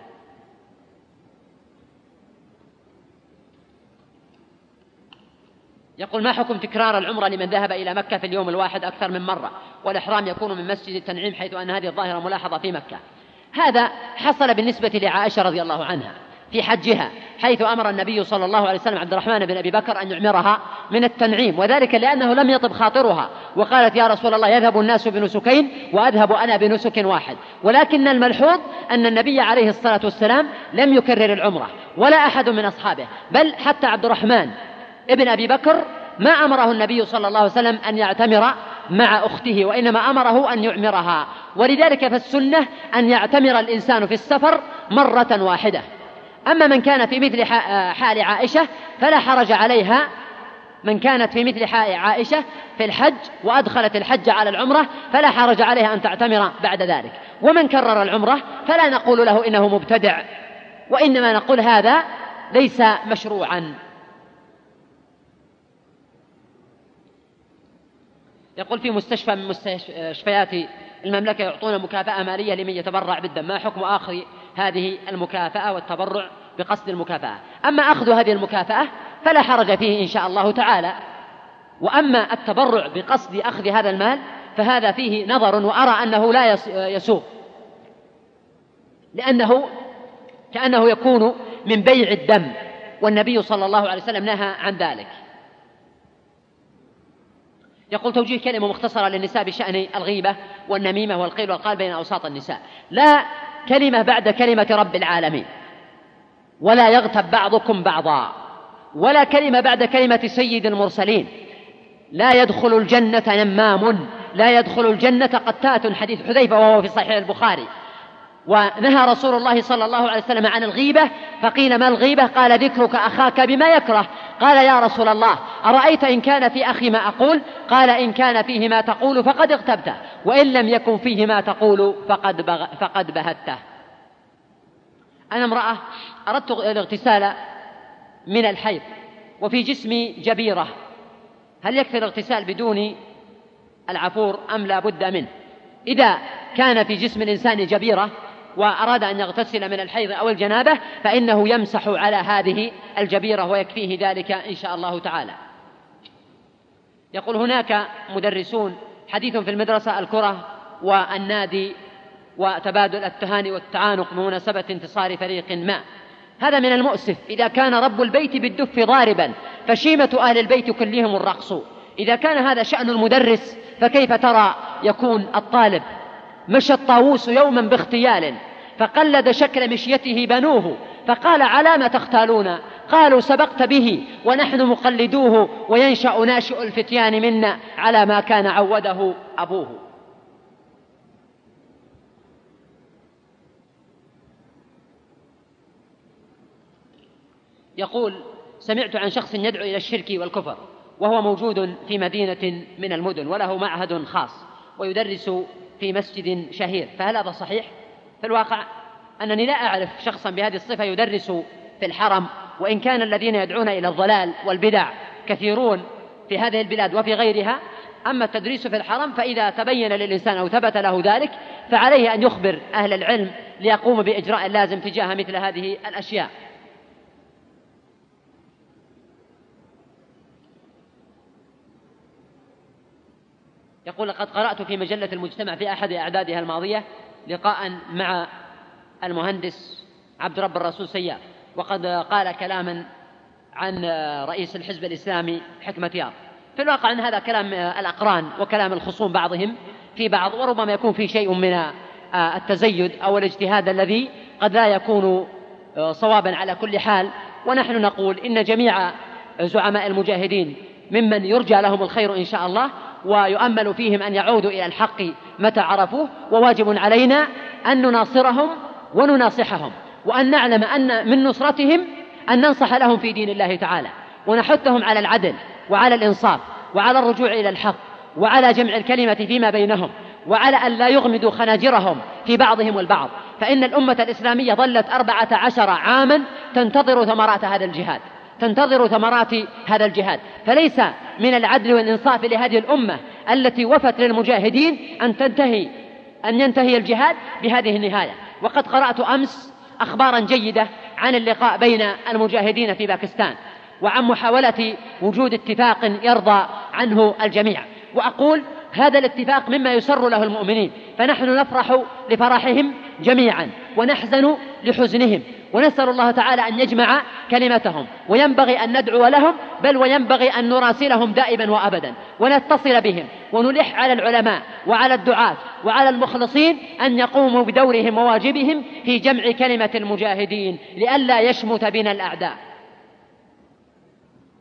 يقول: ما حكم تكرار العمرة لمن ذهب إلى مكة في اليوم الواحد أكثر من مرة، والإحرام يكون من مسجد التنعيم، حيث أن هذه الظاهرة ملاحظة في مكة؟ هذا حصل بالنسبة لعائشة رضي الله عنها في حجها، حيث أمر النبي صلى الله عليه وسلم عبد الرحمن بن أبي بكر أن يعمرها من التنعيم، وذلك لأنه لم يطب خاطرها، وقالت: يا رسول الله يذهب الناس بنسكين وأذهب أنا بنسك واحد. ولكن الملحوظ أن النبي عليه الصلاة والسلام لم يكرر العمرة ولا أحد من أصحابه، بل حتى عبد الرحمن ابن أبي بكر ما أمره النبي صلى الله عليه وسلم أن يعتمر مع أخته، وإنما أمره أن يعمرها. ولذلك فالسنة أن يعتمر الإنسان في السفر مرة واحدة. أما من كان في مثل حال عائشة فلا حرج عليها، من كانت في مثل حال عائشة في الحج وأدخلت الحج على العمرة فلا حرج عليها أن تعتمر بعد ذلك. ومن كرر العمرة فلا نقول له إنه مبتدع، وإنما نقول هذا ليس مشروعا. يقول في مستشفى من مستشفيات المملكة يعطون مكافأة مالية لمن يتبرع بالدم، ما حكم أخذ هذه المكافأة والتبرع بقصد المكافأة؟ أما أخذ هذه المكافأة فلا حرج فيه إن شاء الله تعالى، وأما التبرع بقصد أخذ هذا المال فهذا فيه نظر، وأرى أنه لا يسوغ، لأنه كأنه يكون من بيع الدم، والنبي صلى الله عليه وسلم نهى عن ذلك. يقول توجيه كلمة مختصرة للنساء بشأن الغيبة والنميمة والقيل والقال بين أوساط النساء. لا كلمة بعد كلمة رب العالمين، ولا يغتب بعضكم بعضا، ولا كلمة بعد كلمة سيد المرسلين. لا يدخل الجنة نمام، لا يدخل الجنة قتات، حديث حذيفة وهو في صحيح البخاري. ونهى رسول الله صلى الله عليه وسلم عن الغيبة، فقيل ما الغيبة؟ قال ذكرك أخاك بما يكره. قال يا رسول الله أرأيت إن كان في أخي ما أقول؟ قال إن كان فيه ما تقول فقد اغتبته، وإن لم يكن فيه ما تقول فقد بهته. أنا امرأة أردت الاغتسال من الحيض وفي جسمي جبيرة، هل يكفي الاغتسال بدون العفور أم لا بد منه؟ إذا كان في جسم الإنسان جبيرة وأراد أن يغتسل من الحيض أو الجنابة فإنه يمسح على هذه الجبيرة ويكفيه ذلك إن شاء الله تعالى. يقول هناك مدرسون حديث في المدرسة الكرة والنادي وتبادل التهاني والتعانق بمناسبة انتصار فريق ما. هذا من المؤسف إذا كان رب البيت بالدف ضاربا فشيمة أهل البيت كلهم الرقص. إذا كان هذا شأن المدرس فكيف ترى يكون الطالب؟ مشى الطاووس يوما باغتيال فقلد شكل مشيته بنوه، فقال على ما تختالون؟ قالوا سبقت به ونحن مقلدوه، وينشأ ناشئ الفتيان منا على ما كان عوده أبوه. يقول سمعت عن شخص يدعو إلى الشرك والكفر وهو موجود في مدينة من المدن وله معهد خاص ويدرس في مسجد شهير، فهل هذا صحيح؟ في الواقع أنني لا أعرف شخصا بهذه الصفة يدرس في الحرم، وإن كان الذين يدعون إلى الضلال والبدع كثيرون في هذه البلاد وفي غيرها. أما التدريس في الحرم فإذا تبين للإنسان أو ثبت له ذلك فعليه أن يخبر أهل العلم ليقوم بإجراء اللازم تجاه مثل هذه الأشياء. يقول لقد قرأت في مجلة المجتمع في أحد أعدادها الماضية لقاء مع المهندس عبد رب الرسول سياف، وقد قال كلاما عن رئيس الحزب الإسلامي حكمة يار. في الواقع أن هذا كلام الأقران وكلام الخصوم بعضهم في بعض، وربما يكون في شيء من التزيد أو الاجتهاد الذي قد لا يكون صوابا على كل حال. ونحن نقول إن جميع زعماء المجاهدين ممن يرجى لهم الخير إن شاء الله، ويؤمل فيهم أن يعودوا إلى الحق متى عرفوه، وواجب علينا أن نناصرهم ونناصحهم، وأن نعلم أن من نصرتهم أن ننصح لهم في دين الله تعالى، ونحثهم على العدل وعلى الإنصاف وعلى الرجوع إلى الحق وعلى جمع الكلمة فيما بينهم، وعلى أن لا يغمدوا خناجرهم في بعضهم البعض. فإن الأمة الإسلامية ظلت 14 عاما تنتظر ثمرات هذا الجهاد، تنتظر ثمرات هذا الجهاد. فليس من العدل والإنصاف لهذه الأمة التي وفت للمجاهدين أن ينتهي الجهاد بهذه النهاية. وقد قرأت أمس أخبارا جيدة عن اللقاء بين المجاهدين في باكستان وعن محاولة وجود اتفاق يرضى عنه الجميع، وأقول هذا الاتفاق مما يسر له المؤمنين، فنحن نفرح لفرحهم جميعا ونحزن لحزنهم، ونسأل الله تعالى أن يجمع كلمتهم، وينبغي أن ندعو لهم، بل وينبغي أن نراسلهم دائما وأبدا ونتصل بهم، ونلح على العلماء وعلى الدعاة وعلى المخلصين أن يقوموا بدورهم وواجبهم في جمع كلمة المجاهدين لئلا يشمت بنا الأعداء.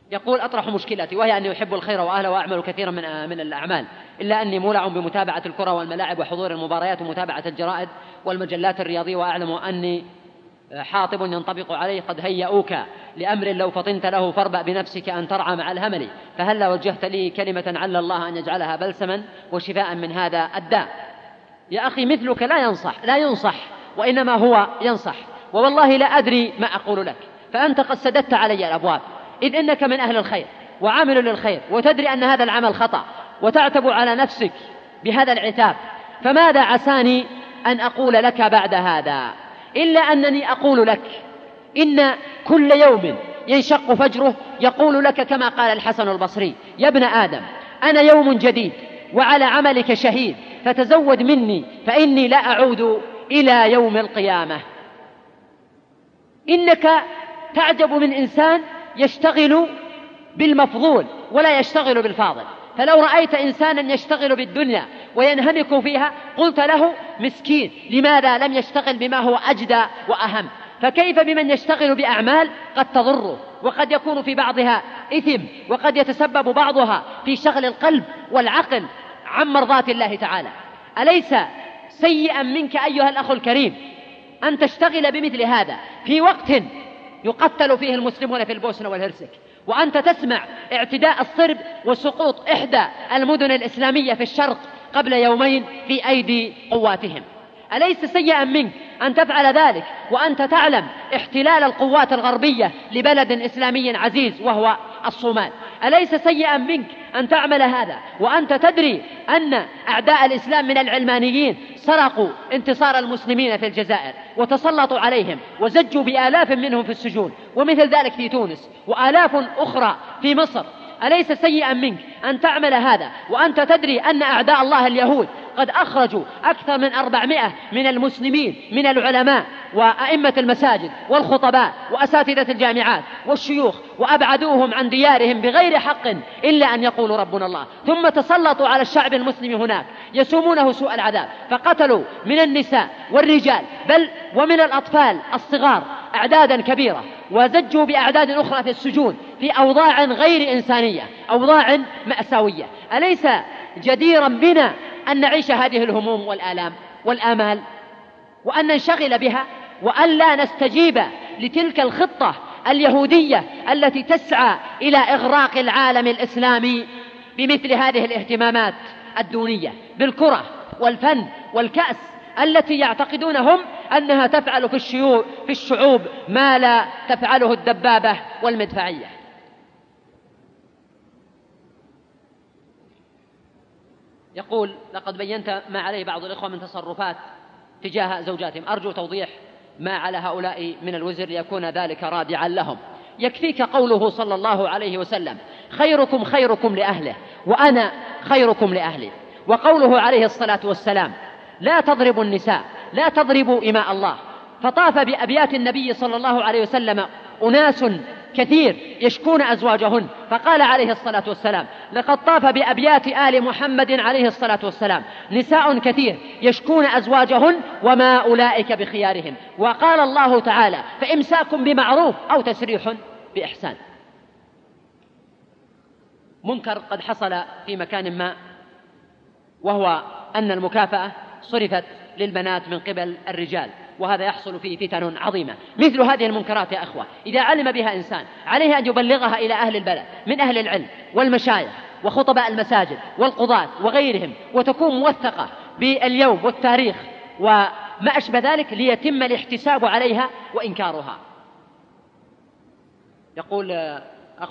يقول: أطرح مشكلتي، وهي أني أحب الخير وأهله وأعمل كثيرا من الأعمال، إلا أني مولع بمتابعة الكرة والملاعب وحضور المباريات ومتابعة الجرائد والمجلات الرياضية، وأعلم أني حاطب ينطبق عليه قد هيئوك لأمر لو فطنت له فاربأ بنفسك أن ترعى مع الهمل، فهل وجهت لي كلمة عل الله أن يجعلها بلسما وشفاء من هذا الداء؟ يا أخي، مثلك لا ينصح وإنما هو ينصح، ووالله لا أدري ما أقول لك، فأنت قد سددت علي الأبواب، إذ إنك من أهل الخير وعامل للخير، وتدري أن هذا العمل خطأ وتعتب على نفسك بهذا العتاب، فماذا عساني أن أقول لك بعد هذا إلا أنني أقول لك إن كل يوم ينشق فجره يقول لك كما قال الحسن البصري: يا ابن آدم، أنا يوم جديد وعلى عملك شهيد، فتزود مني فإني لا أعود إلى يوم القيامة. إنك تعجب من إنسان يشتغل بالمفضول ولا يشتغل بالفاضل، فلو رأيت إنسانا يشتغل بالدنيا وينهمك فيها قلت له: مسكين، لماذا لم يشتغل بما هو أجدى وأهم؟ فكيف بمن يشتغل بأعمال قد تضره وقد يكون في بعضها إثم، وقد يتسبب بعضها في شغل القلب والعقل عن مرضاة الله تعالى؟ أليس سيئا منك أيها الأخ الكريم أن تشتغل بمثل هذا في وقت يقتل فيه المسلمون في البوسنة والهرسك، وأنت تسمع اعتداء الصرب وسقوط إحدى المدن الإسلامية في الشرق قبل يومين في أيدي قواتهم؟ أليس سيئا منك أن تفعل ذلك وأنت تعلم احتلال القوات الغربية لبلد إسلامي عزيز وهو الصومال؟ أليس سيئا منك أن تعمل هذا وأنت تدري أن أعداء الإسلام من العلمانيين سرقوا انتصار المسلمين في الجزائر وتسلطوا عليهم وزجوا بآلاف منهم في السجون، ومثل ذلك في تونس وآلاف أخرى في مصر؟ أليس سيئا منك أن تعمل هذا وأنت تدري أن أعداء الله اليهود قد أخرجوا أكثر من 400 من المسلمين من العلماء وأئمة المساجد والخطباء وأساتذة الجامعات والشيوخ وأبعدوهم عن ديارهم بغير حق إلا أن يقولوا ربنا الله، ثم تسلطوا على الشعب المسلم هناك يسومونه سوء العذاب، فقتلوا من النساء والرجال بل ومن الأطفال الصغار أعدادا كبيرة، وزجوا بأعداد أخرى في السجون في أوضاع غير إنسانية، أوضاع مأساوية. أليس جديرا بنا أن نعيش هذه الهموم والآلام والآمال وأن ننشغل بها وأن لا نستجيب لتلك الخطة اليهودية التي تسعى إلى إغراق العالم الإسلامي بمثل هذه الاهتمامات الدونية بالكرة والفن والكأس التي يعتقدون هم أنها تفعل في الشعوب ما لا تفعله الدبابة والمدفعية؟ يقول: لقد بينت ما عليه بعض الإخوة من تصرفات تجاه زوجاتهم، أرجو توضيح ما على هؤلاء من الوزر ليكون ذلك رادعا لهم. يكفيك قوله صلى الله عليه وسلم: خيركم خيركم لأهله وأنا خيركم لأهلي، وقوله عليه الصلاة والسلام: لا تضربوا النساء، لا تضربوا إماء الله. فطاف بأبيات النبي صلى الله عليه وسلم أناس كثير يشكون أزواجهن، فقال عليه الصلاة والسلام: لقد طاف بأبيات آل محمد عليه الصلاة والسلام نساء كثير يشكون أزواجهن وما أولئك بخيارهم. وقال الله تعالى: فإمساك بمعروف أو تسريح بإحسان. منكر قد حصل في مكان ما، وهو أن المكافأة صرفت للبنات من قبل الرجال، وهذا يحصل فيه فتن عظيمة. مثل هذه المنكرات يا أخوة إذا علم بها إنسان عليه أن يبلغها إلى أهل البلد من أهل العلم والمشايخ وخطباء المساجد والقضاة وغيرهم، وتكون موثقة باليوم والتاريخ وما أشبه ذلك ليتم الاحتساب عليها وإنكارها. يقول أخ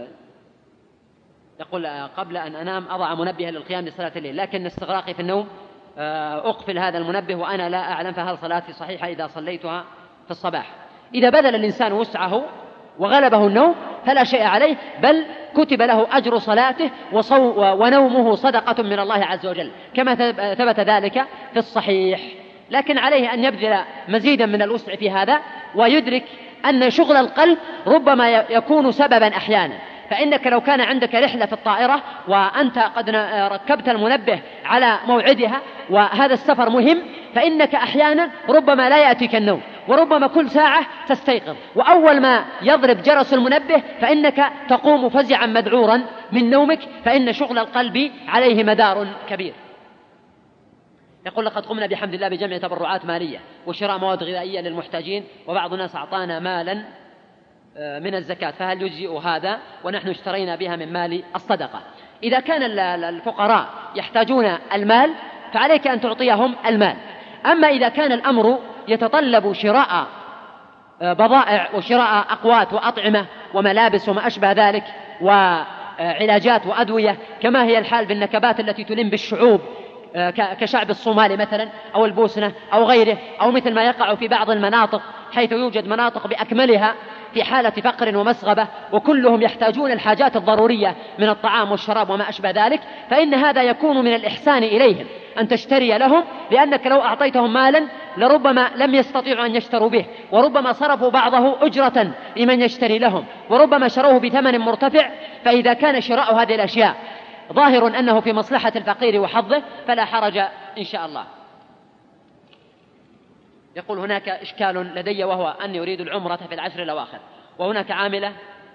يقول: قبل أن أنام أضع منبها للقيام لصلاة الليل، لكن استغراقي في النوم أقفل هذا المنبه وأنا لا أعلم، فهل صلاتي صحيحة إذا صليتها في الصباح؟ إذا بذل الإنسان وسعه وغلبه النوم فلا شيء عليه، بل كتب له أجر صلاته ونومه صدقة من الله عز وجل كما ثبت ذلك في الصحيح. لكن عليه أن يبذل مزيدا من الوسع في هذا، ويدرك أن شغل القلب ربما يكون سببا أحيانا. فإنك لو كان عندك رحلة في الطائرة وأنت قد ركبت المنبه على موعدها وهذا السفر مهم، فإنك أحيانا ربما لا يأتيك النوم، وربما كل ساعة تستيقظ، وأول ما يضرب جرس المنبه فإنك تقوم فزعا مذعورا من نومك، فإن شغل القلب عليه مدار كبير. يقول لقد قمنا بحمد الله بجمع تبرعات مالية وشراء مواد غذائية للمحتاجين، وبعض الناس أعطانا مالا من الزكاة، فهل يجزئ هذا ونحن اشترينا بها من مال الصدقة؟ إذا كان الفقراء يحتاجون المال فعليك أن تعطيهم المال. أما إذا كان الأمر يتطلب شراء بضائع وشراء أقوات وأطعمة وملابس وما أشبه ذلك وعلاجات وأدوية، كما هي الحال بالنكبات التي تلم بالشعوب كشعب الصومال مثلا أو البوسنة أو غيره، أو مثل ما يقع في بعض المناطق حيث يوجد مناطق بأكملها في حالة فقر ومسغبة، وكلهم يحتاجون الحاجات الضرورية من الطعام والشراب وما أشبه ذلك، فإن هذا يكون من الإحسان إليهم أن تشتري لهم، لأنك لو أعطيتهم مالا لربما لم يستطيعوا أن يشتروا به، وربما صرفوا بعضه أجرة لمن يشتري لهم، وربما شروه بثمن مرتفع. فإذا كان شراء هذه الأشياء ظاهر أنه في مصلحة الفقير وحظه فلا حرج إن شاء الله. يقول هناك إشكال لدي، وهو أني أريد العمرة في العشر الأواخر، وهناك عاملة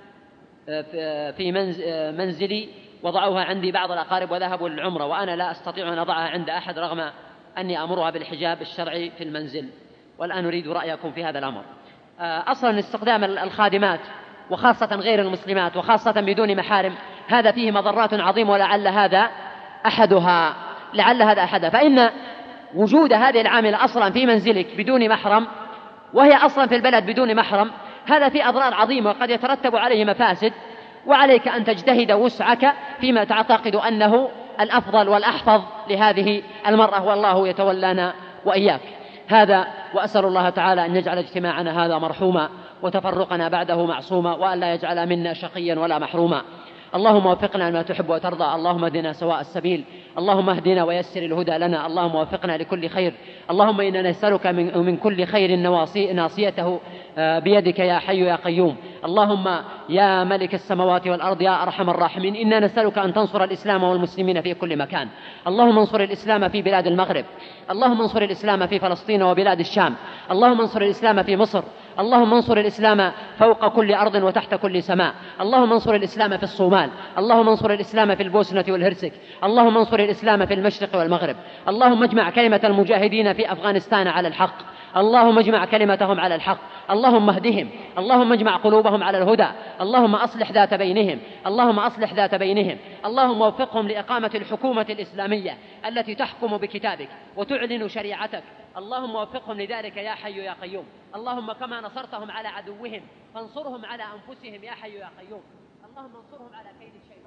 في منزلي وضعوها عندي بعض الأقارب وذهبوا للعمرة، وأنا لا أستطيع أن أضعها عند أحد رغم أني أمرها بالحجاب الشرعي في المنزل، والآن أريد رأيكم في هذا الأمر. أصلا استخدام الخادمات وخاصة غير المسلمات وخاصة بدون محارم هذا فيه مضرات عظيمة، ولعل هذا أحدها فإن وجود هذه العاملة أصلا في منزلك بدون محرم، وهي أصلا في البلد بدون محرم، هذا فيه أضرار عظيمة وقد يترتب عليه مفاسد، وعليك أن تجتهد وسعك فيما تعتقد أنه الأفضل والأحفظ لهذه المرأة، والله يتولانا وإياك. هذا، وأسأل الله تعالى أن يجعل اجتماعنا هذا مرحوما وتفرقنا بعده معصوما، وأن لا يجعل منا شقيا ولا محروما. اللهم وفقنا لما تحب وترضى، اللهم اهدنا سواء السبيل، اللهم اهدنا ويسر الهدى لنا، اللهم وفقنا لكل خير، اللهم إنا نسألك من كل خير ناصيته بيدك يا حي يا قيوم. اللهم يا ملك السماوات والأرض يا أرحم الراحمين، إنا نسألك أن تنصر الإسلام والمسلمين في كل مكان. اللهم انصر الإسلام في بلاد المغرب، اللهم انصر الإسلام في فلسطين وبلاد الشام، اللهم انصر الإسلام في مصر، اللهم انصر الإسلام فوق كل أرض وتحت كل سماء، اللهم انصر الإسلام في الصومال، اللهم انصر الإسلام في البوسنة والهرسك، اللهم انصر الإسلام في المشرق والمغرب، اللهم اجمع كلمة المجاهدين في أفغانستان على الحق، اللهم اجمع كلمتهم على الحق، اللهم اهدهم، اللهم اجمع قلوبهم على الهدى، اللهم أصلح ذات بينهم، اللهم أصلح ذات بينهم، اللهم وفقهم لإقامة الحكومة الإسلامية التي تحكم بكتابك وتعلن شريعتك، اللهم وفقهم لذلك يا حي يا قيوم. اللهم كما نصرتهم على عدوهم فانصرهم على أنفسهم يا حي يا قيوم، اللهم انصرهم على كيد الشيطان.